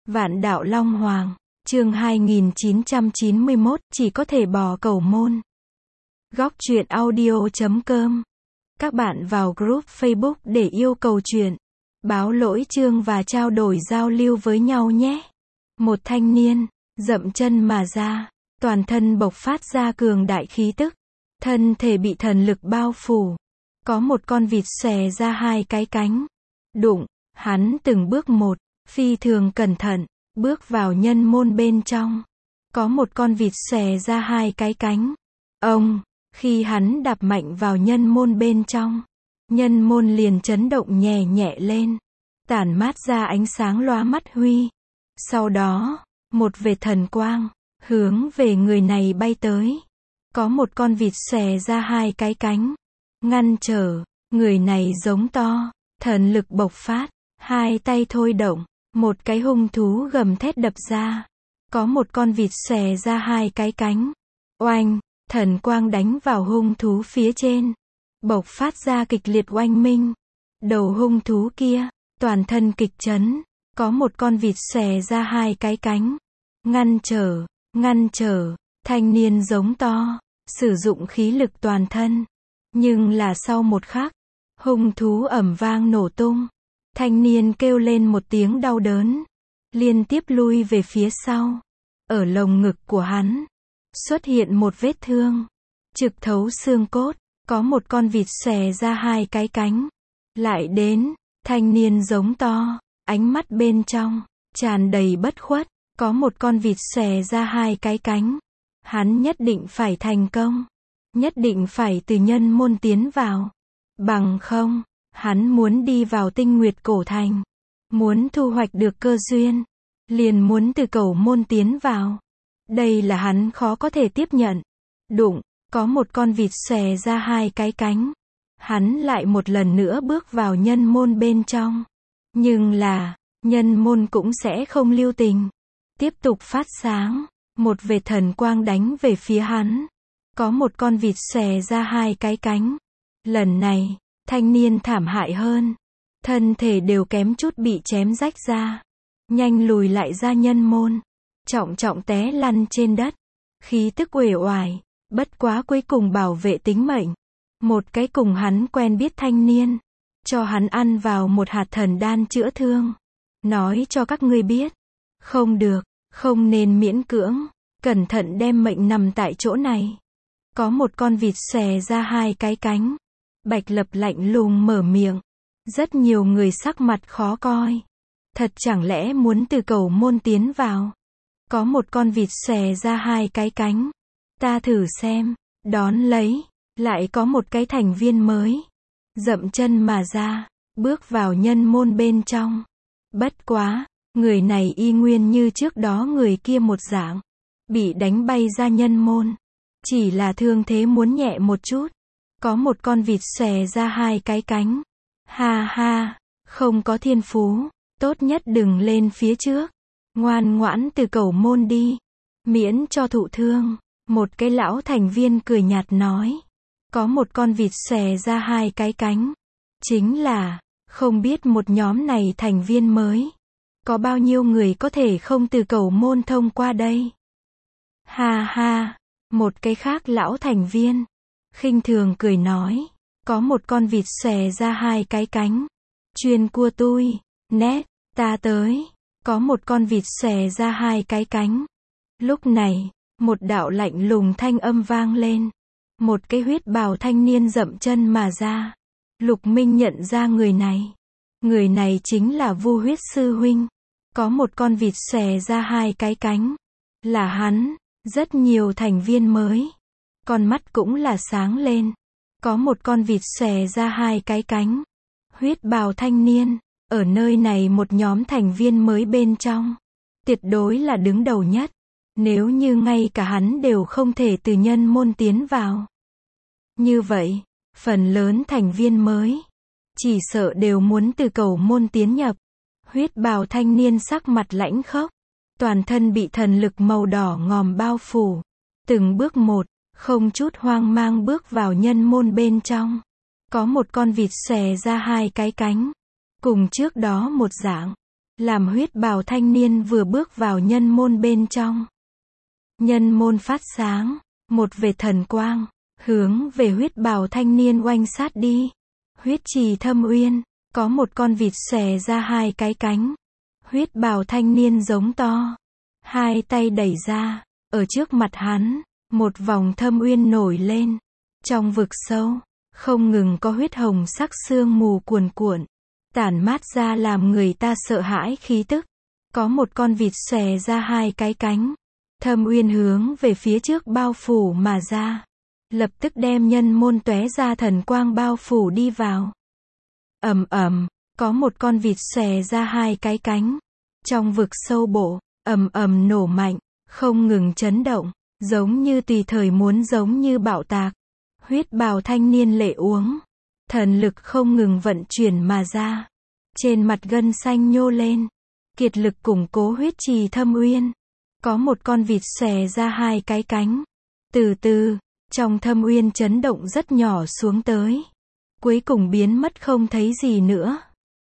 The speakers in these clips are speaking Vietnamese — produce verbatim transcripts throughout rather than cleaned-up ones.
Vạn đạo Long Hoàng, chương hai nghìn chín trăm chín mươi mốt, chỉ có thể bỏ cầu môn. Góc truyện audio chấm com. Các bạn vào group Facebook để yêu cầu truyện, báo lỗi chương và trao đổi giao lưu với nhau nhé. Một thanh niên, dậm chân mà ra, toàn thân bộc phát ra cường đại khí tức, thân thể bị thần lực bao phủ. Có một con vịt xòe ra hai cái cánh. Đụng, hắn từng bước một, phi thường cẩn thận, bước vào nhân môn bên trong. Có một con vịt xòe ra hai cái cánh. Ông, khi hắn đạp mạnh vào nhân môn bên trong, nhân môn liền chấn động nhẹ nhẹ lên, tản mát ra ánh sáng lóa mắt huy. Sau đó, một vệt thần quang, hướng về người này bay tới. Có một con vịt xòe ra hai cái cánh, ngăn trở, người này giống to, thần lực bộc phát, hai tay thôi động, một cái hung thú gầm thét đập ra. Có một con vịt xòe ra hai cái cánh, oanh, thần quang đánh vào hung thú phía trên, bộc phát ra kịch liệt oanh minh. Đầu hung thú kia, toàn thân kịch chấn, có một con vịt xòe ra hai cái cánh, ngăn trở, ngăn trở, thanh niên giống to, sử dụng khí lực toàn thân. Nhưng là sau một khắc, hung thú ầm vang nổ tung. Thanh niên kêu lên một tiếng đau đớn, liên tiếp lui về phía sau. Ở lồng ngực của hắn, xuất hiện một vết thương, trực thấu xương cốt. Có một con vịt xòe ra hai cái cánh, lại đến, thanh niên giống to, ánh mắt bên trong, tràn đầy bất khuất. Có một con vịt xòe ra hai cái cánh, hắn nhất định phải thành công, nhất định phải từ nhân môn tiến vào. Bằng không, hắn muốn đi vào Tinh Nguyệt Cổ Thành, muốn thu hoạch được cơ duyên, liền muốn từ cầu môn tiến vào. Đây là hắn khó có thể tiếp nhận. Đụng, có một con vịt xòe ra hai cái cánh, hắn lại một lần nữa bước vào nhân môn bên trong. Nhưng là, nhân môn cũng sẽ không lưu tình, tiếp tục phát sáng, một vệt thần quang đánh về phía hắn. Có một con vịt xòe ra hai cái cánh. Lần này, thanh niên thảm hại hơn, thân thể đều kém chút bị chém rách ra, nhanh lùi lại ra nhân môn, trọng trọng té lăn trên đất, khí tức uể oải, bất quá cuối cùng bảo vệ tính mệnh. Một cái cùng hắn quen biết thanh niên, cho hắn ăn vào một hạt thần đan chữa thương, nói cho các ngươi biết, không được, không nên miễn cưỡng, cẩn thận đem mệnh nằm tại chỗ này. Có một con vịt xòe ra hai cái cánh. Bạch Lập lạnh lùng mở miệng. Rất nhiều người sắc mặt khó coi. Thật chẳng lẽ muốn từ cầu môn tiến vào? Có một con vịt xòe ra hai cái cánh. Ta thử xem. Đón lấy, lại có một cái thành viên mới, dậm chân mà ra, bước vào nhân môn bên trong. Bất quá, người này y nguyên như trước đó người kia một dạng, bị đánh bay ra nhân môn, chỉ là thương thế muốn nhẹ một chút. Có một con vịt xòe ra hai cái cánh. Ha ha, không có thiên phú, tốt nhất đừng lên phía trước, ngoan ngoãn từ cầu môn đi, miễn cho thụ thương. Một cái lão thành viên cười nhạt nói. Có một con vịt xòe ra hai cái cánh. Chính là, không biết một nhóm này thành viên mới, có bao nhiêu người có thể không từ cầu môn thông qua đây? Ha ha, một cái khác lão thành viên khinh thường cười nói. Có một con vịt xòe ra hai cái cánh. Chuyên cua tui, nét, ta tới. Có một con vịt xòe ra hai cái cánh. Lúc này, một đạo lạnh lùng thanh âm vang lên. Một cái huyết bào thanh niên dậm chân mà ra. Lục Minh nhận ra người này. Người này chính là Vu Huyết Sư Huynh. Có một con vịt xòe ra hai cái cánh. Là hắn. Rất nhiều thành viên mới, con mắt cũng là sáng lên. Có một con vịt xòe ra hai cái cánh. Huyết bào thanh niên, ở nơi này một nhóm thành viên mới bên trong, tuyệt đối là đứng đầu nhất. Nếu như ngay cả hắn đều không thể từ nhân môn tiến vào, như vậy, phần lớn thành viên mới, chỉ sợ đều muốn từ cầu môn tiến nhập. Huyết bào thanh niên sắc mặt lãnh khốc, toàn thân bị thần lực màu đỏ ngòm bao phủ, từng bước một, không chút hoang mang bước vào nhân môn bên trong. Có một con vịt xòe ra hai cái cánh, cùng trước đó một dạng, làm huyết bào thanh niên vừa bước vào nhân môn bên trong. Nhân môn phát sáng, một vệt thần quang, hướng về huyết bào thanh niên oanh sát đi. Huyết trì thâm uyên, có một con vịt xòe ra hai cái cánh. Huyết bào thanh niên giống to, hai tay đẩy ra, ở trước mặt hắn, một vòng thâm uyên nổi lên. Trong vực sâu, không ngừng có huyết hồng sắc sương mù cuồn cuộn, tản mát ra làm người ta sợ hãi khí tức. Có một con vịt xòe ra hai cái cánh, thâm uyên hướng về phía trước bao phủ mà ra, lập tức đem nhân môn tóe ra thần quang bao phủ đi vào. Ầm ầm, có một con vịt xòe ra hai cái cánh, trong vực sâu bộ, ầm ầm nổ mạnh, không ngừng chấn động, giống như tùy thời muốn giống như bạo tạc. Huyết bào thanh niên lệ uống, thần lực không ngừng vận chuyển mà ra, trên mặt gân xanh nhô lên, kiệt lực củng cố huyết trì thâm uyên. Có một con vịt xòe ra hai cái cánh, từ từ, trong thâm uyên chấn động rất nhỏ xuống tới, cuối cùng biến mất không thấy gì nữa.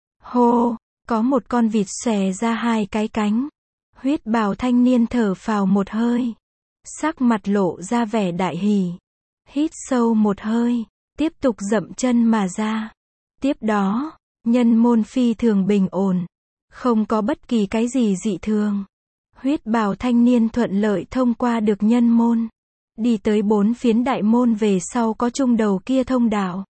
Hô, có một con vịt xòe ra hai cái cánh, huyết bào thanh niên thở phào một hơi, sắc mặt lộ ra vẻ đại hỉ, hít sâu một hơi, tiếp tục dậm chân mà ra. Tiếp đó, nhân môn phi thường bình ổn, không có bất kỳ cái gì dị thường. Huyết bào thanh niên thuận lợi thông qua được nhân môn, đi tới bốn phiến đại môn về sau có trung đầu kia thông đạo.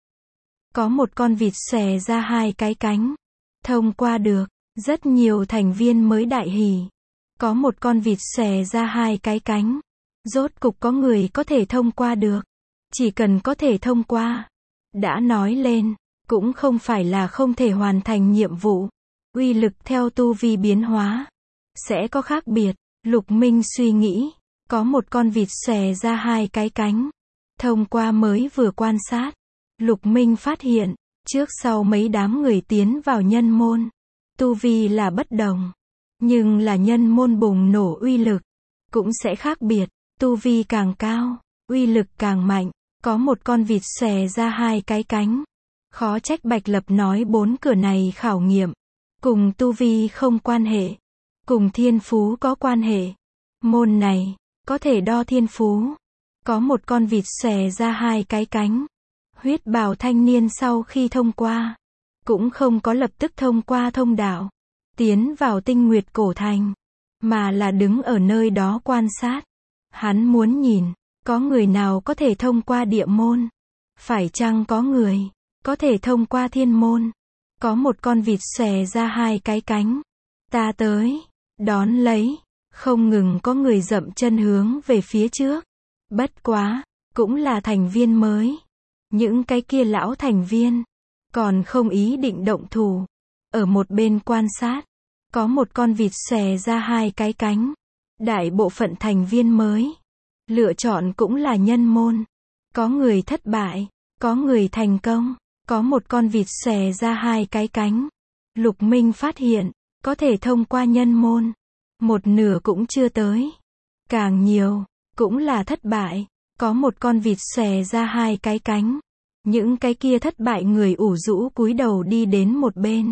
Có một con vịt xòe ra hai cái cánh, thông qua được, rất nhiều thành viên mới đại hỉ. Có một con vịt xòe ra hai cái cánh, rốt cục có người có thể thông qua được. Chỉ cần có thể thông qua, đã nói lên, cũng không phải là không thể hoàn thành nhiệm vụ. Uy lực theo tu vi biến hóa, sẽ có khác biệt. Lục Minh suy nghĩ, có một con vịt xòe ra hai cái cánh, thông qua mới vừa quan sát. Lục Minh phát hiện, trước sau mấy đám người tiến vào nhân môn, tu vi là bất đồng, nhưng là nhân môn bùng nổ uy lực, cũng sẽ khác biệt, tu vi càng cao, uy lực càng mạnh. Có một con vịt xòe ra hai cái cánh, khó trách Bạch Lập nói bốn cửa này khảo nghiệm, cùng tu vi không quan hệ, cùng thiên phú có quan hệ. Môn này, có thể đo thiên phú. Có một con vịt xòe ra hai cái cánh, huyết bào thanh niên sau khi thông qua, cũng không có lập tức thông qua thông đạo, tiến vào Tinh Nguyệt Cổ Thành, mà là đứng ở nơi đó quan sát. Hắn muốn nhìn, có người nào có thể thông qua địa môn, phải chăng có người có thể thông qua thiên môn. Có một con vịt xòe ra hai cái cánh, ta tới, đón lấy, không ngừng có người dậm chân hướng về phía trước. Bất quá, cũng là thành viên mới, những cái kia lão thành viên còn không ý định động thủ, ở một bên quan sát. Có một con vịt xòe ra hai cái cánh, đại bộ phận thành viên mới lựa chọn cũng là nhân môn, có người thất bại, có người thành công. Có một con vịt xòe ra hai cái cánh, Lục Minh phát hiện, có thể thông qua nhân môn, một nửa cũng chưa tới, càng nhiều, cũng là thất bại. Có một con vịt xòe ra hai cái cánh, những cái kia thất bại người ủ rũ cúi đầu đi đến một bên,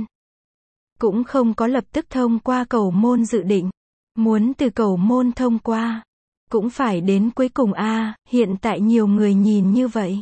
cũng không có lập tức thông qua cầu môn dự định, muốn từ cầu môn thông qua, cũng phải đến cuối cùng a. Hiện tại nhiều người nhìn như vậy,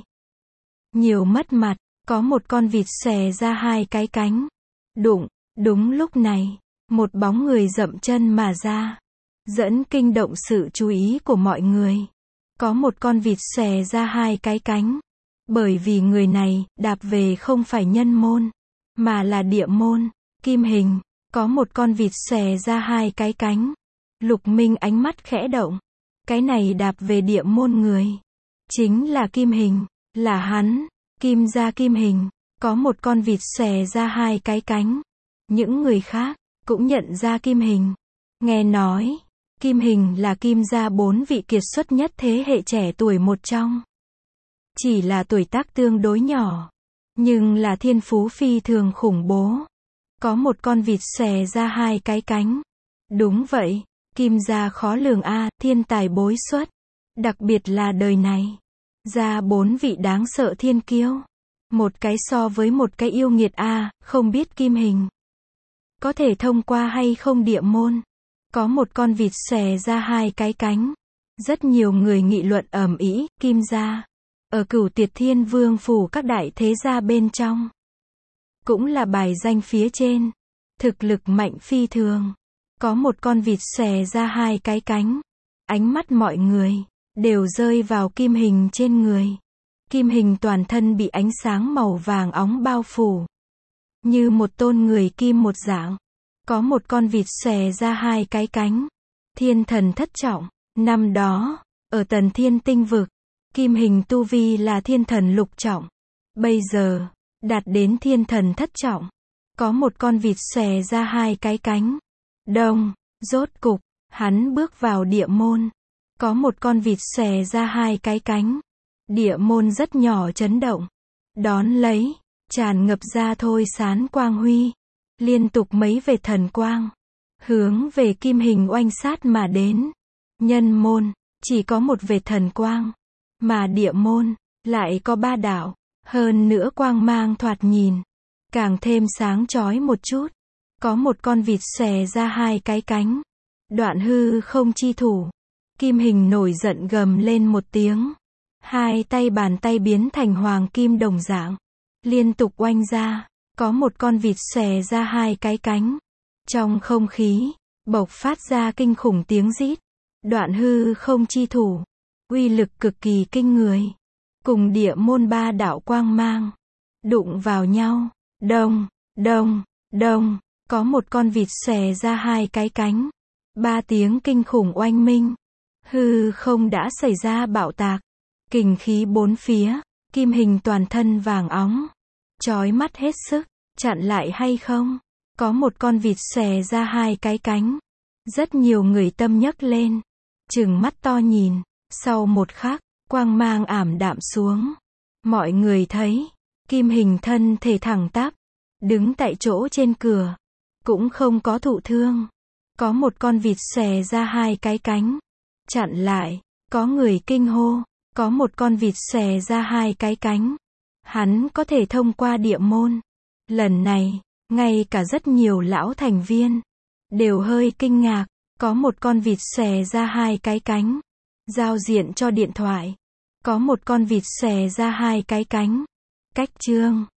nhiều mất mặt. Có một con vịt xòe ra hai cái cánh, đụng, đúng lúc này, một bóng người dậm chân mà ra, dẫn kinh động sự chú ý của mọi người. Có một con vịt xòe ra hai cái cánh, bởi vì người này đạp về không phải nhân môn, mà là địa môn, Kim Hình. Có một con vịt xòe ra hai cái cánh, Lục Minh ánh mắt khẽ động, cái này đạp về địa môn người, chính là Kim Hình, là hắn. Kim gia Kim Hình. Có một con vịt xòe ra hai cái cánh, những người khác cũng nhận ra Kim Hình. Nghe nói, Kim Hình là Kim gia bốn vị kiệt xuất nhất thế hệ trẻ tuổi một trong. Chỉ là tuổi tác tương đối nhỏ, nhưng là thiên phú phi thường khủng bố. Có một con vịt xòe ra hai cái cánh. Đúng vậy, Kim gia khó lường a, thiên tài bối xuất, đặc biệt là đời này. Ra bốn vị đáng sợ thiên kiêu, một cái so với một cái yêu nghiệt a, không biết Kim Hình có thể thông qua hay không địa môn. Có một con vịt xòe ra hai cái cánh. Rất nhiều người nghị luận ầm ĩ, Kim gia. Ở Cửu Tuyệt Thiên Vương phủ các đại thế gia bên trong. Cũng là bài danh phía trên. Thực lực mạnh phi thường. Có một con vịt xòe ra hai cái cánh. Ánh mắt mọi người đều rơi vào Kim Hình trên người. Kim Hình toàn thân bị ánh sáng màu vàng óng bao phủ. Như một tôn người kim một dạng. Có một con vịt xòe ra hai cái cánh. Thiên thần thất trọng. Năm đó, ở Tần Thiên Tinh Vực, Kim Hình tu vi là thiên thần lục trọng. Bây giờ, đạt đến thiên thần thất trọng. Có một con vịt xòe ra hai cái cánh. Đông, rốt cục, hắn bước vào địa môn. Có một con vịt xòe ra hai cái cánh. Địa môn rất nhỏ chấn động. Đón lấy, tràn ngập ra thôi sán quang huy. Liên tục mấy vệt thần quang. Hướng về Kim Hình oanh sát mà đến. Nhân môn, chỉ có một vệt thần quang. Mà địa môn, lại có ba đạo. Hơn nữa quang mang thoạt nhìn. Càng thêm sáng chói một chút. Có một con vịt xòe ra hai cái cánh. Đoạn hư không chi thủ. Kim Hình nổi giận gầm lên một tiếng. Hai tay bàn tay biến thành hoàng kim đồng dạng. Liên tục oanh ra. Có một con vịt xòe ra hai cái cánh. Trong không khí, bộc phát ra kinh khủng tiếng rít. Đoạn hư không chi thủ. Uy lực cực kỳ kinh người. Cùng địa môn ba đạo quang mang. Đụng vào nhau. Đông, đông, đông. Có một con vịt xòe ra hai cái cánh. Ba tiếng kinh khủng oanh minh. Hư không đã xảy ra bạo tạc. Kình khí bốn phía. Kim Hình toàn thân vàng óng. Chói mắt hết sức. Chặn lại hay không? Có một con vịt xòe ra hai cái cánh. Rất nhiều người tâm nhấc lên. Trừng mắt to nhìn. Sau một khắc, quang mang ảm đạm xuống. Mọi người thấy. Kim Hình thân thể thẳng tắp. Đứng tại chỗ trên cửa. Cũng không có thụ thương. Có một con vịt xòe ra hai cái cánh. Chặn lại. Có người kinh hô. Có một con vịt xòe ra hai cái cánh. Hắn có thể thông qua địa môn. Lần này, ngay cả rất nhiều lão thành viên. Đều hơi kinh ngạc. Có một con vịt xòe ra hai cái cánh. Giao diện cho điện thoại. Có một con vịt xòe ra hai cái cánh. Cách chương